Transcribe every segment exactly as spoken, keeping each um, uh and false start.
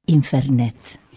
Infernet.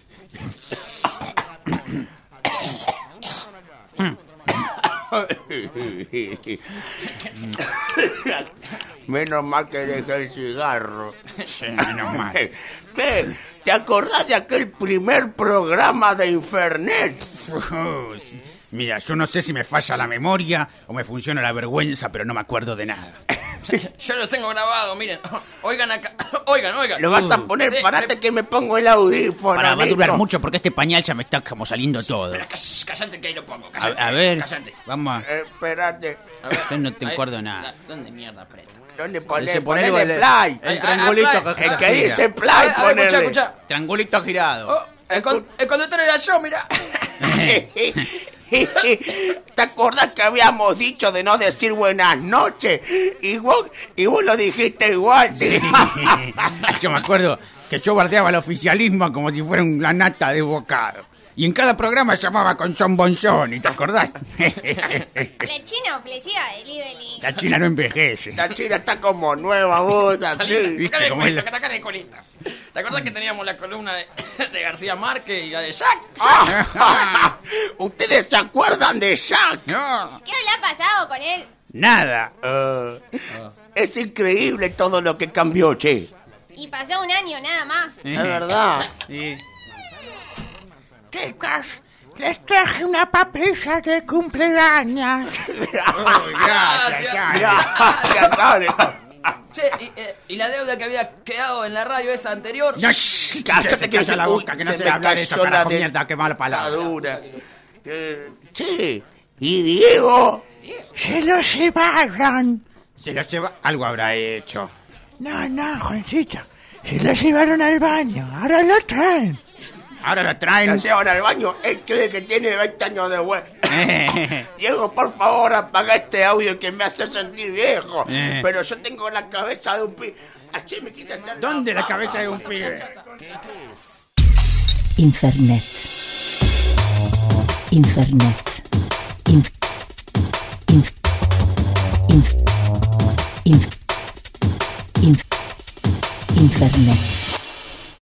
Menos mal que dejé el cigarro. Sí, menos mal. ¿Qué? ¿Te acordás de aquel primer programa de Infernet? Uh, sí. Mira, yo no sé si me falla la memoria o me funciona la vergüenza, pero no me acuerdo de nada. Yo lo tengo grabado, miren. Oigan acá. Oigan, oigan. ¿Lo vas a poner? Sí, Parate me... que me pongo el audífono. Para, va a Nico. durar mucho porque este pañal ya me está como saliendo todo. Pero cállate que ahí lo pongo. A, Cállate, a ver, cállate. vamos a... Eh, espérate. A ver. Yo no te Ahí. acuerdo nada. Da- ¿Dónde mierda aprieta? ¿Dónde ponés? Ese Ponele ponelo, el- play. el Ahí, triangulito ahí, que- ahí. El que gira. dice A play, ver, a ver, escucha, ponele. escucha. Triangulito girado. Oh, el, con- el conductor era yo, mira. ¿Te acordás que habíamos dicho de no decir buenas noches? Y vos, y vos lo dijiste igual. tío. Yo me acuerdo que yo bardeaba el oficialismo como si fuera una nata de bocado. Y en cada programa llamaba con John Bon Jovi, ¿te acordás? La china ofrecía delivery. La China no envejece. La China está como nueva, vos, así. ¿Viste Sacale cómo es colita, la- que sacale de colita. ¿Te acuerdas que teníamos la columna de, de García Márquez y la de Jack? Ah, ¿Ustedes se acuerdan de Jack? No, ¿Qué le ha pasado con él? nada. Eh, es increíble todo lo que cambió, che. Y pasó un año nada más. Es verdad. Sí. Chicas, les traje una papilla de cumpleaños. Gracias. Gracias, Ale. Che, y, eh, y la deuda que había quedado en la radio esa anterior. No, shh, Cállate se que calla se- la uy, boca, que no se se me habla de eso, cayó la carajo, de- mierda, qué mala palabra. Dura. Eh, Che, ¿y Diego? Se lo llevaron. Se lo lleva, algo habrá hecho. No, no, Juancito. Se lo llevaron al baño. Ahora lo traen. Ahora lo Lo traen. llevan al baño. Él cree que tiene veinte años de vuelta. Eh, Diego, por favor, apaga este audio que me hace sentir viejo. Eh. Pero yo tengo la cabeza de un pi... Así me quita hacer ¿Dónde la cabeza de un pibe? Infernet. Infernet. Inf. Inf. Inf. Inf. Inf. Infernet.